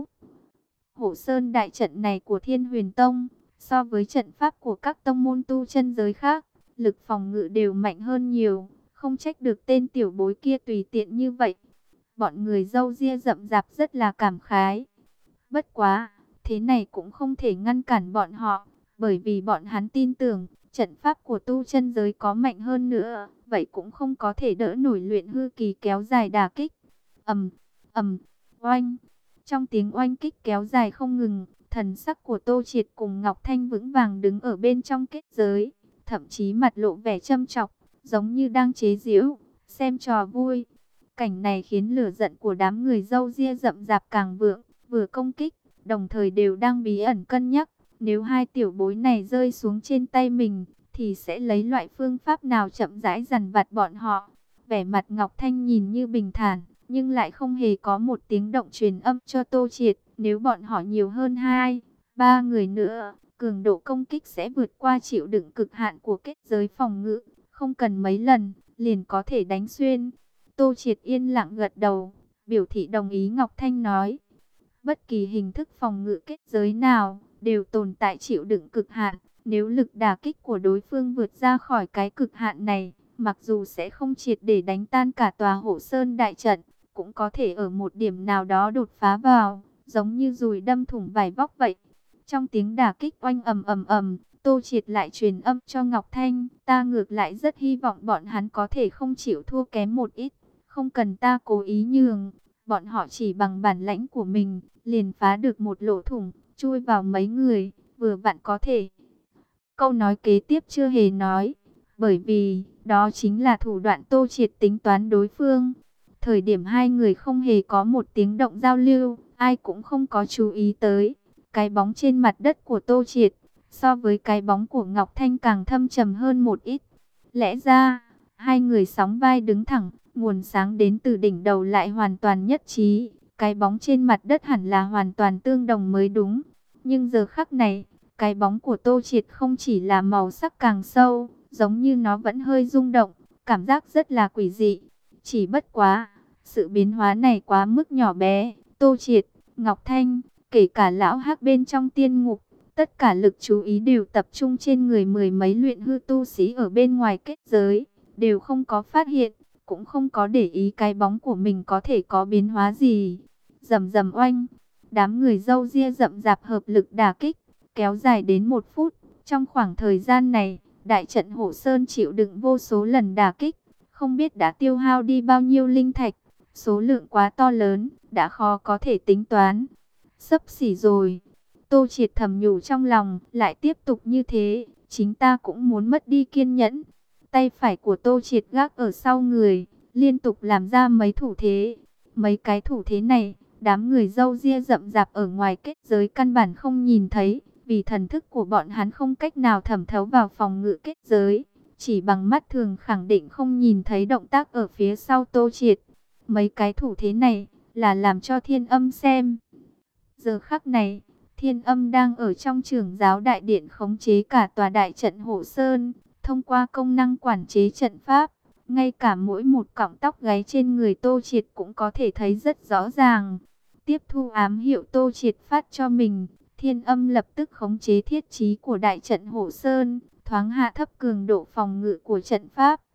Hộ sơn đại trận này của Thiên Huyền Tông, so với trận pháp của các tông môn tu chân giới khác, lực phòng ngự đều mạnh hơn nhiều, không trách được tên tiểu bối kia tùy tiện như vậy. Bọn người râu ria rậm rạp rất là cảm khái. Bất quá, thế này cũng không thể ngăn cản bọn họ, bởi vì bọn hắn tin tưởng, trận pháp của tu chân giới có mạnh hơn nữa, vậy cũng không có thể đỡ nổi luyện hư kỳ kéo dài đả kích. Ầm, ầm, oanh. Trong tiếng oanh kích kéo dài không ngừng, thần sắc của Tô Triệt cùng Ngọc Thanh vững vàng đứng ở bên trong kết giới, thậm chí mặt lộ vẻ châm chọc, giống như đang chế giễu, xem trò vui. Cảnh này khiến lửa giận của đám người râu ria rậm rạp càng vượng, vừa công kích, đồng thời đều đang bí ẩn cân nhắc, nếu hai tiểu bối này rơi xuống trên tay mình, thì sẽ lấy loại phương pháp nào chậm rãi dằn vặt bọn họ. Vẻ mặt Ngọc Thanh nhìn như bình thản, nhưng lại không hề có một tiếng động truyền âm cho Tô Triệt. Nếu bọn họ nhiều hơn hai, ba người nữa, cường độ công kích sẽ vượt qua chịu đựng cực hạn của kết giới phòng ngự, không cần mấy lần, liền có thể đánh xuyên. Tô Triệt yên lặng gật đầu, biểu thị đồng ý. Ngọc Thanh nói, bất kỳ hình thức phòng ngự kết giới nào, đều tồn tại chịu đựng cực hạn. Nếu lực đả kích của đối phương vượt ra khỏi cái cực hạn này, mặc dù sẽ không triệt để đánh tan cả tòa hộ sơn đại trận, cũng có thể ở một điểm nào đó đột phá vào, giống như dùi đâm thủng vải vóc vậy. Trong tiếng đả kích oanh ầm ầm ầm, Tô Triệt lại truyền âm cho Ngọc Thanh, ta ngược lại rất hy vọng bọn hắn có thể không chịu thua kém một ít, không cần ta cố ý nhường, bọn họ chỉ bằng bản lãnh của mình, liền phá được một lỗ thủng, chui vào mấy người, vừa vặn có thể. Câu nói kế tiếp chưa hề nói, bởi vì đó chính là thủ đoạn Tô Triệt tính toán đối phương. Thời điểm hai người không hề có một tiếng động giao lưu, ai cũng không có chú ý tới. Cái bóng trên mặt đất của Tô Triệt, so với cái bóng của Ngọc Thanh càng thâm trầm hơn một ít. Lẽ ra, hai người sóng vai đứng thẳng, nguồn sáng đến từ đỉnh đầu lại hoàn toàn nhất trí. Cái bóng trên mặt đất hẳn là hoàn toàn tương đồng mới đúng. Nhưng giờ khắc này, cái bóng của Tô Triệt không chỉ là màu sắc càng sâu, giống như nó vẫn hơi rung động, cảm giác rất là quỷ dị. Chỉ bất quá, sự biến hóa này quá mức nhỏ bé. Tô Triệt, Ngọc Thanh, kể cả lão hắc bên trong tiên ngục, tất cả lực chú ý đều tập trung trên người mười mấy luyện hư tu sĩ ở bên ngoài kết giới, đều không có phát hiện, cũng không có để ý cái bóng của mình có thể có biến hóa gì. Rầm rầm oanh, đám người râu ria rậm rạp hợp lực đả kích, kéo dài đến một phút. Trong khoảng thời gian này, đại trận hộ sơn chịu đựng vô số lần đả kích, không biết đã tiêu hao đi bao nhiêu linh thạch, số lượng quá to lớn, đã khó có thể tính toán. Sắp xỉ rồi. Tô Triệt thầm nhủ trong lòng, lại tiếp tục như thế, chính ta cũng muốn mất đi kiên nhẫn. Tay phải của Tô Triệt gác ở sau người, liên tục làm ra mấy thủ thế. Mấy cái thủ thế này, đám người râu ria rậm rạp ở ngoài kết giới căn bản không nhìn thấy, vì thần thức của bọn hắn không cách nào thẩm thấu vào phòng ngự kết giới. Chỉ bằng mắt thường khẳng định không nhìn thấy động tác ở phía sau Tô Triệt. Mấy cái thủ thế này là làm cho Thiên Âm xem. Giờ khắc này, Thiên Âm đang ở trong Trưởng giáo đại điện khống chế cả tòa đại trận hộ sơn, thông qua công năng quản chế trận pháp, ngay cả mỗi một cọng tóc gáy trên người Tô Triệt cũng có thể thấy rất rõ ràng. Tiếp thu ám hiệu Tô Triệt phát cho mình, Thiên Âm lập tức khống chế thiết trí của đại trận hộ sơn, thoáng hạ thấp cường độ phòng ngự của trận pháp.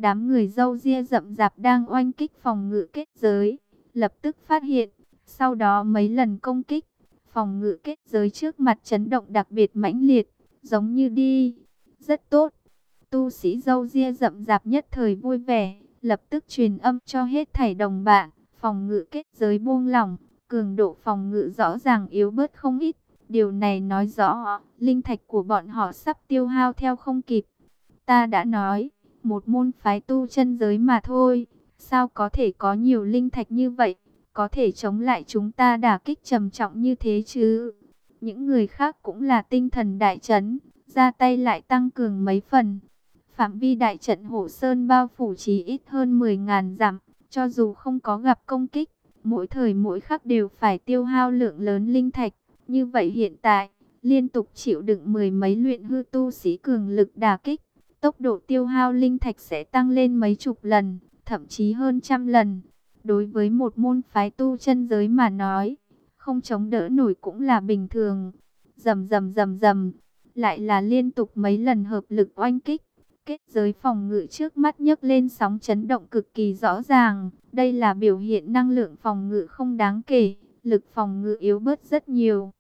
Đám người râu ria rậm rạp đang oanh kích phòng ngự kết giới, lập tức phát hiện, sau đó mấy lần công kích, phòng ngự kết giới trước mặt chấn động đặc biệt mãnh liệt, giống như đi. Rất tốt. Tu sĩ râu ria rậm rạp nhất thời vui vẻ, lập tức truyền âm cho hết thảy đồng bạn, phòng ngự kết giới buông lỏng, cường độ phòng ngự rõ ràng yếu bớt không ít. Điều này nói rõ, linh thạch của bọn họ sắp tiêu hao theo không kịp. Ta đã nói, một môn phái tu chân giới mà thôi, sao có thể có nhiều linh thạch như vậy, có thể chống lại chúng ta đả kích trầm trọng như thế chứ. Những người khác cũng là tinh thần đại chấn, ra tay lại tăng cường mấy phần. Phạm vi đại trận Hổ Sơn bao phủ chí ít hơn mười nghìn dặm, cho dù không có gặp công kích, mỗi thời mỗi khắc đều phải tiêu hao lượng lớn linh thạch. Như vậy hiện tại, liên tục chịu đựng mười mấy luyện hư tu sĩ cường lực đả kích, tốc độ tiêu hao linh thạch sẽ tăng lên mấy chục lần, thậm chí hơn trăm lần. Đối với một môn phái tu chân giới mà nói, không chống đỡ nổi cũng là bình thường. Rầm rầm rầm rầm, lại là liên tục mấy lần hợp lực oanh kích. Kết giới phòng ngự trước mắt nhấc lên sóng chấn động cực kỳ rõ ràng. Đây là biểu hiện năng lượng phòng ngự không đáng kể, lực phòng ngự yếu bớt rất nhiều.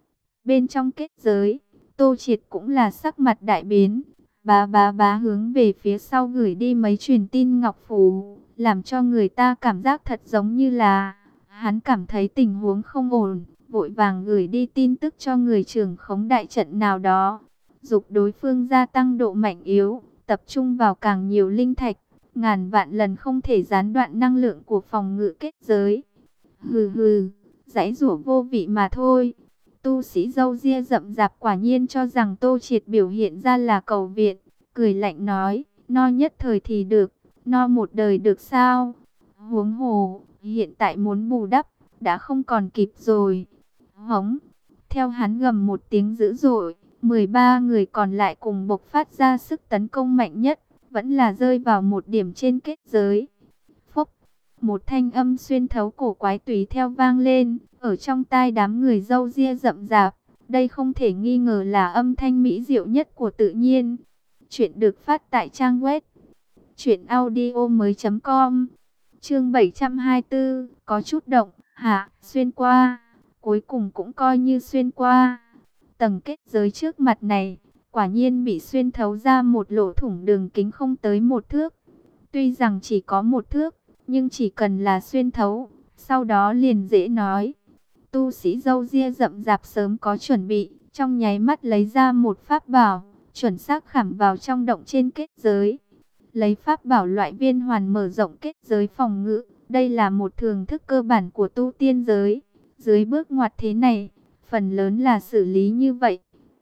Bên trong kết giới, Tô Triệt cũng là sắc mặt đại biến. Bá bá bá hướng về phía sau gửi đi mấy truyền tin ngọc phù, làm cho người ta cảm giác thật giống như là hắn cảm thấy tình huống không ổn, vội vàng gửi đi tin tức cho người trưởng khống đại trận nào đó, dục đối phương gia tăng độ mạnh yếu, tập trung vào càng nhiều linh thạch, ngàn vạn lần không thể gián đoạn năng lượng của phòng ngự kết giới. Hừ hừ, giãy giụa vô vị mà thôi. Tu sĩ râu ria rậm rạp quả nhiên cho rằng Tô Triệt biểu hiện ra là cầu viện, cười lạnh nói, no nhất thời thì được, no một đời được sao? Huống hồ, hiện tại muốn bù đắp, đã không còn kịp rồi. Hống, theo hắn gầm một tiếng dữ dội, mười ba người còn lại cùng bộc phát ra sức tấn công mạnh nhất, vẫn là rơi vào một điểm trên kết giới. Phốc, một thanh âm xuyên thấu cổ quái tùy theo vang lên, ở trong tai đám người râu ria rậm rạp. Đây không thể nghi ngờ là âm thanh mỹ diệu nhất của tự nhiên. Chuyện được phát tại trang web truyện audio mới chấm com. Chương bảy trăm hai mươi tư, có chút động, hả, xuyên qua, cuối cùng cũng coi như xuyên qua. Tầng kết giới trước mặt này, quả nhiên bị xuyên thấu ra một lỗ thủng đường kính không tới một thước. Tuy rằng chỉ có một thước, nhưng chỉ cần là xuyên thấu, sau đó liền dễ nói. Tu sĩ râu ria rậm rạp sớm có chuẩn bị, trong nháy mắt lấy ra một pháp bảo, chuẩn xác khảm vào trong động trên kết giới. Lấy pháp bảo loại viên hoàn mở rộng kết giới phòng ngự, đây là một thường thức cơ bản của tu tiên giới. Dưới bước ngoặt thế này, phần lớn là xử lý như vậy.